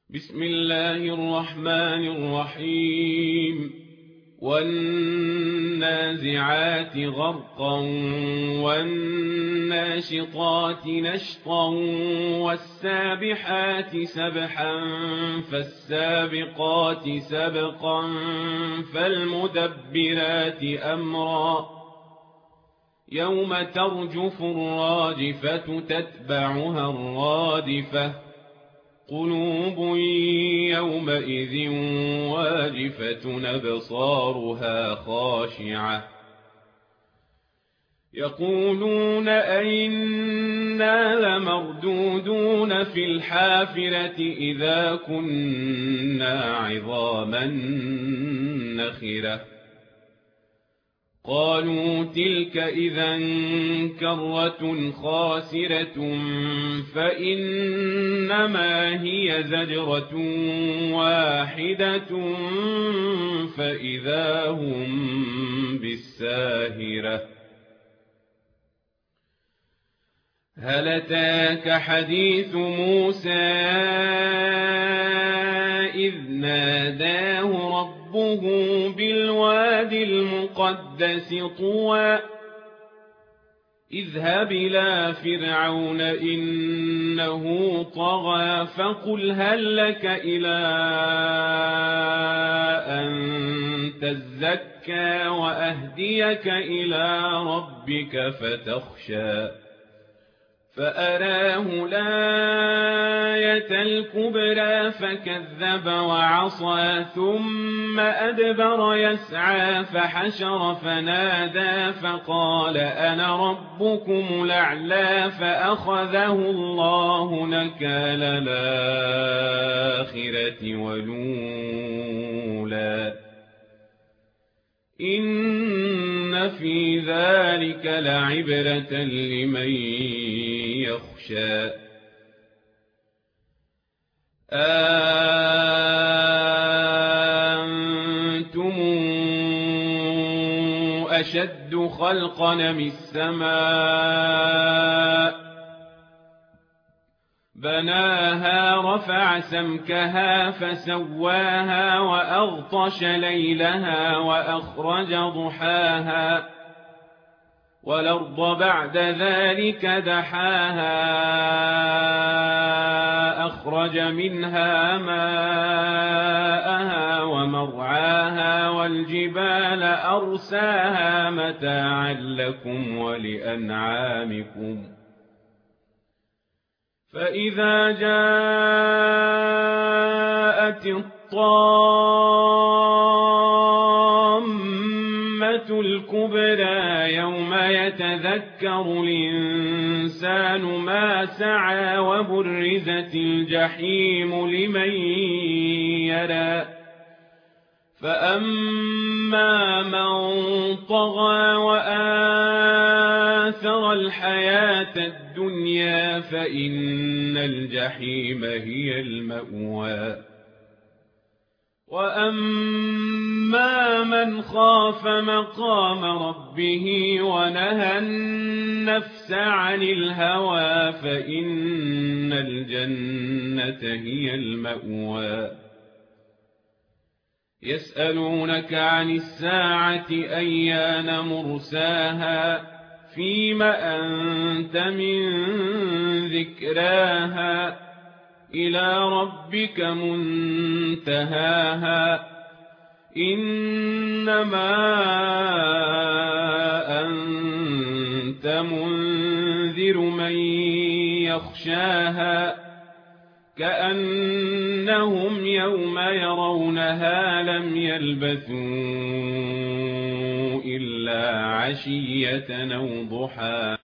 بسم الله الرحمن الرحيم والنازعات غرقا والناشطات نشطا والسابحات سبحا فالسابقات سبقا فالمدبرات أمرا يوم ترجف الراجفة تتبعها الرادفة قلوب يومئذ واجفة أبصارها خاشعة يقولون أئنا لمردودون في الحافرة إذا كنا عظاما نخرة قالوا تلك إذا كرة خاسرة فإنما هي زجرة واحدة فإذا هم بالساهرة هل أتاك حديث موسى إذ ناداه ربه بالواد المقدس طوى اذهب إلى فرعون إنه طغى فقل هل لك إلى أن تزكى وأهديك إلى ربك فتخشى فأراه الآية الكبرى فكذب وعصى ثم أدبر يسعى فحشر فنادى فقال أنا ربكم الأعلى فأخذه الله نكال الآخرة والأولى إن في ذلك لعبرة لمن يخشى أنتم أشد خلقا من السماء بناها رفع سمكها فسواها وأغطش ليلها وأخرج ضحاها والأرض بعد ذلك دحاها أخرج منها ماءها ومرعاها والجبال أرساها متاعا لكم ولأنعامكم فإذا جاءت الطامة الكبرى يوم يتذكر الإنسان ما سعى وبرزت الجحيم لمن يرى فأما من طغى وآثر الحياة الدنيا فإن الجحيم هي المأوى وأما من خاف مقام ربه ونهى النفس عن الهوى فإن الجنة هي المأوى يسألونك عن الساعة أيان مرساها فيم أنت من ذكراها إلى ربك منتهاها إنما أنت منذر من يخشاها كأنهم يوم يرونها لم يلبثوا إلا عشية أو ضحاها